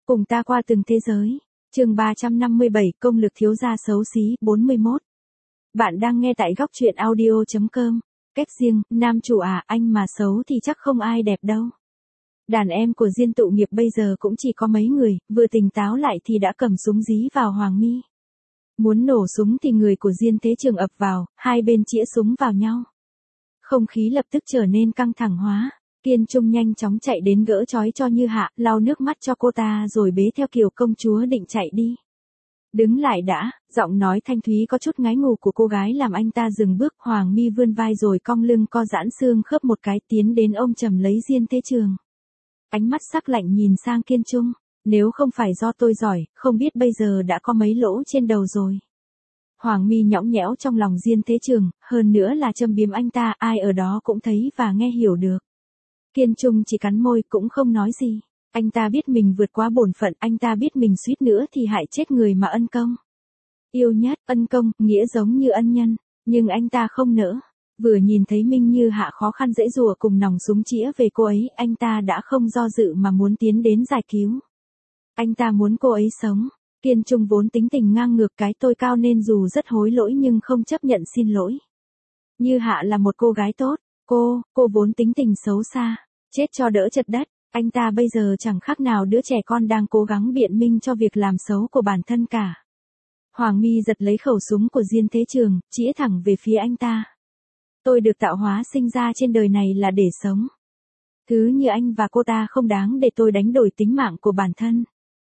Cùng ta qua từng thế giới. Chương 357, công lực thiếu gia xấu xí, 41. Bạn đang nghe tại góc truyện audio.com. Cách riêng, nam chủ à, anh mà xấu thì chắc không ai đẹp đâu. Đàn em của Diên Tụ Nghiệp bây giờ cũng chỉ có mấy người, vừa tỉnh táo lại thì đã cầm súng dí vào Hoàng Mi. Muốn nổ súng thì người của Diên Thế Trường ập vào, hai bên chĩa súng vào nhau. Không khí lập tức trở nên căng thẳng hóa. Kiên Trung nhanh chóng chạy đến gỡ trói cho Như Hạ, lau nước mắt cho cô ta rồi bế theo kiểu công chúa định chạy đi. Đứng lại đã, giọng nói thanh thúy có chút ngái ngủ của cô gái làm anh ta dừng bước. Hoàng Mi vươn vai rồi cong lưng co giãn xương khớp một cái, tiến đến ôm chầm lấy Diên Thế Trường. Ánh mắt sắc lạnh nhìn sang Kiên Trung, nếu không phải do tôi giỏi, không biết bây giờ đã có mấy lỗ trên đầu rồi. Hoàng Mi nhõng nhẽo trong lòng Diên Thế Trường, hơn nữa là châm biếm anh ta, ai ở đó cũng thấy và nghe hiểu được. Kiên Trung chỉ cắn môi cũng không nói gì. Anh ta biết mình vượt quá bổn phận, anh ta biết mình suýt nữa thì hại chết người mà ân công. Yêu nhất, ân công, nghĩa giống như ân nhân, nhưng anh ta không nỡ. Vừa nhìn thấy Minh Như Hạ khó khăn dễ dùa cùng nòng súng chĩa về cô ấy, anh ta đã không do dự mà muốn tiến đến giải cứu. Anh ta muốn cô ấy sống. Kiên Trung vốn tính tình ngang ngược, cái tôi cao nên dù rất hối lỗi nhưng không chấp nhận xin lỗi. Như Hạ là một cô gái tốt, cô vốn tính tình xấu xa, chết cho đỡ chật đất, anh ta bây giờ chẳng khác nào đứa trẻ con đang cố gắng biện minh cho việc làm xấu của bản thân cả. Hoàng Mi giật lấy khẩu súng của Diên Thế Trường, chĩa thẳng về phía anh ta. Tôi được tạo hóa sinh ra trên đời này là để sống. Thứ như anh và cô ta không đáng để tôi đánh đổi tính mạng của bản thân.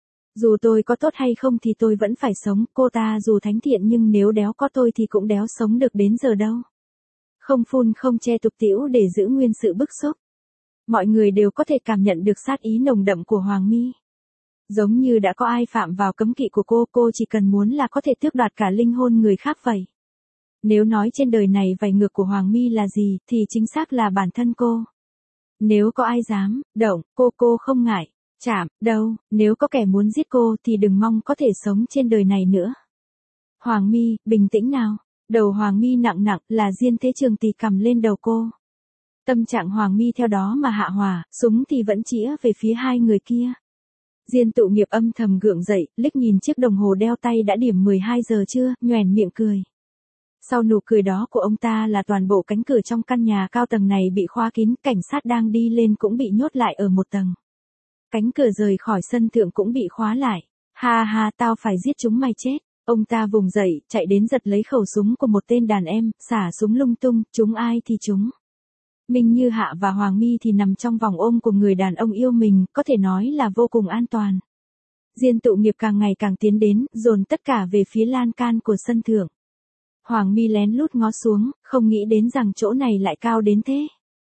Dù tôi có tốt hay không thì tôi vẫn phải sống, cô ta dù thánh thiện nhưng nếu đéo có tôi thì cũng đéo sống được đến giờ đâu. Không phun không che tục tĩu để giữ nguyên sự bức xúc. Mọi người đều có thể cảm nhận được sát ý nồng đậm của Hoàng Mi. Giống như đã có ai phạm vào cấm kỵ của cô chỉ cần muốn là có thể tước đoạt cả linh hồn người khác vậy. Nếu nói trên đời này vảy ngược của Hoàng Mi là gì thì chính xác là bản thân cô. Nếu có ai dám, động, cô không ngại, chạm, đâu, nếu có kẻ muốn giết cô thì đừng mong có thể sống trên đời này nữa. Hoàng Mi, bình tĩnh nào. Đầu Hoàng Mi nặng là Diên Thế Trường tì cầm lên đầu cô. Tâm trạng Hoàng Mi theo đó mà hạ hòa, súng thì vẫn chĩa về phía hai người kia. Diên Tụ Nghiệp âm thầm gượng dậy, liếc nhìn chiếc đồng hồ đeo tay đã điểm 12 giờ trưa, nhoẻn miệng cười. Sau nụ cười đó của ông ta là toàn bộ cánh cửa trong căn nhà cao tầng này bị khóa kín, cảnh sát đang đi lên cũng bị nhốt lại ở một tầng. Cánh cửa rời khỏi sân thượng cũng bị khóa lại. Ha, tao phải giết chúng mày chết. Ông ta vùng dậy, chạy đến giật lấy khẩu súng của một tên đàn em, xả súng lung tung, trúng ai thì trúng. Minh Như Hạ và Hoàng Mi thì nằm trong vòng ôm của người đàn ông yêu mình, có thể nói là vô cùng an toàn. Diên Tụ Nghiệp càng ngày càng tiến đến, dồn tất cả về phía lan can của sân thượng. Hoàng Mi lén lút ngó xuống, không nghĩ đến rằng chỗ này lại cao đến thế.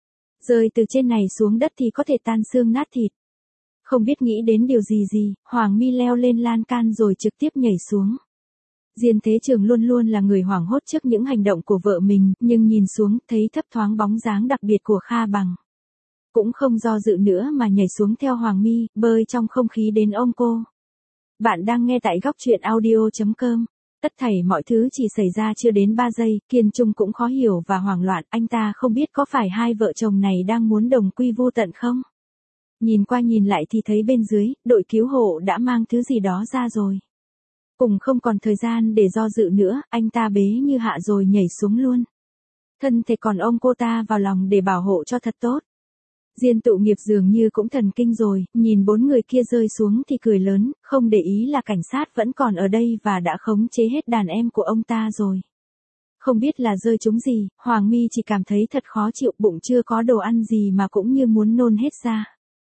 Rơi từ trên này xuống đất thì có thể tan xương nát thịt. Không biết nghĩ đến điều gì, Hoàng Mi leo lên lan can rồi trực tiếp nhảy xuống. Diên Thế Trường luôn luôn là người hoảng hốt trước những hành động của vợ mình, nhưng nhìn xuống, thấy thấp thoáng bóng dáng đặc biệt của Kha Bằng. Cũng không do dự nữa mà nhảy xuống theo Hoàng Mi, bơi trong không khí đến ôm cô. Bạn đang nghe tại góc truyện audio.com. Tất thảy mọi thứ chỉ xảy ra chưa đến 3 giây, Kiên Trung cũng khó hiểu và hoảng loạn, anh ta không biết có phải hai vợ chồng này đang muốn đồng quy vô tận không? Nhìn qua nhìn lại thì thấy bên dưới, đội cứu hộ đã mang thứ gì đó ra rồi. Cùng không còn thời gian để do dự nữa, anh ta bế Như Hạ rồi nhảy xuống luôn. Thân thể còn ôm cô ta vào lòng để bảo hộ cho thật tốt. Diên Tụ Nghiệp dường như cũng thần kinh rồi, nhìn 4 người kia rơi xuống thì cười lớn, không để ý là cảnh sát vẫn còn ở đây và đã khống chế hết đàn em của ông ta rồi. Không biết là rơi trúng gì, Hoàng Mi chỉ cảm thấy thật khó chịu, bụng chưa có đồ ăn gì mà cũng như muốn nôn hết ra.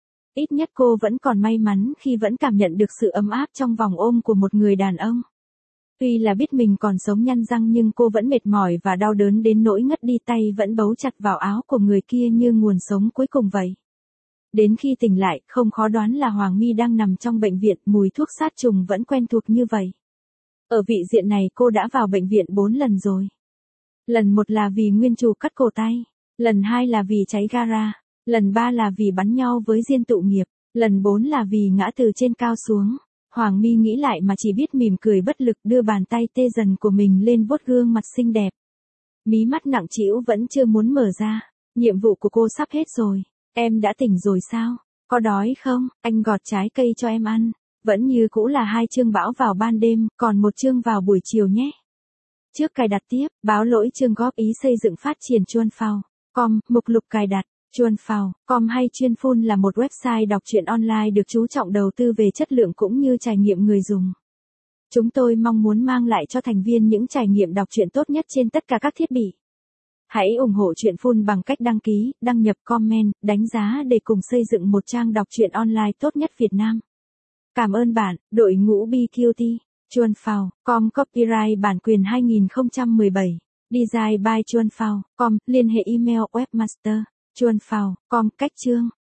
Ít nhất cô vẫn còn may mắn khi vẫn cảm nhận được sự ấm áp trong vòng ôm của một người đàn ông. Tuy là biết mình còn sống nhăn răng nhưng cô vẫn mệt mỏi và đau đớn đến nỗi ngất đi, tay vẫn bấu chặt vào áo của người kia như nguồn sống cuối cùng vậy. Đến khi tỉnh lại, không khó đoán là Hoàng Mi đang nằm trong bệnh viện, mùi thuốc sát trùng vẫn quen thuộc như vậy. Ở vị diện này cô đã vào bệnh viện 4 lần rồi. Lần 1 là vì nguyên chủ cắt cổ tay, lần 2 là vì cháy gara. Lần 3 là vì bắn nhau với Diên Tụ Nghiệp, lần 4 là vì ngã từ trên cao xuống. Hoàng Mi nghĩ lại mà chỉ biết mỉm cười bất lực, đưa bàn tay tê dần của mình lên vuốt gương mặt xinh đẹp. Mí mắt nặng trĩu vẫn chưa muốn mở ra. Nhiệm vụ của cô sắp hết rồi. Em đã tỉnh rồi sao? Có đói không? Anh gọt trái cây cho em ăn. Vẫn như cũ là 2 chương bão vào ban đêm, còn 1 chương vào buổi chiều nhé. Trước cài đặt tiếp, báo lỗi chương góp ý xây dựng phát triển chuan phao. Com, mục lục cài đặt. Chuan phao, com hay chuyên phun là một website đọc truyện online được chú trọng đầu tư về chất lượng cũng như trải nghiệm người dùng. Chúng tôi mong muốn mang lại cho thành viên những trải nghiệm đọc truyện tốt nhất trên tất cả các thiết bị. Hãy ủng hộ Truyện Phun bằng cách đăng ký, đăng nhập comment, đánh giá để cùng xây dựng một trang đọc truyện online tốt nhất Việt Nam. Cảm ơn bạn, đội ngũ BQT. Chuan phao, com copyright bản quyền 2017. Design by Chuan phao, com, liên hệ email webmaster. Chuan phao, com, cách chương.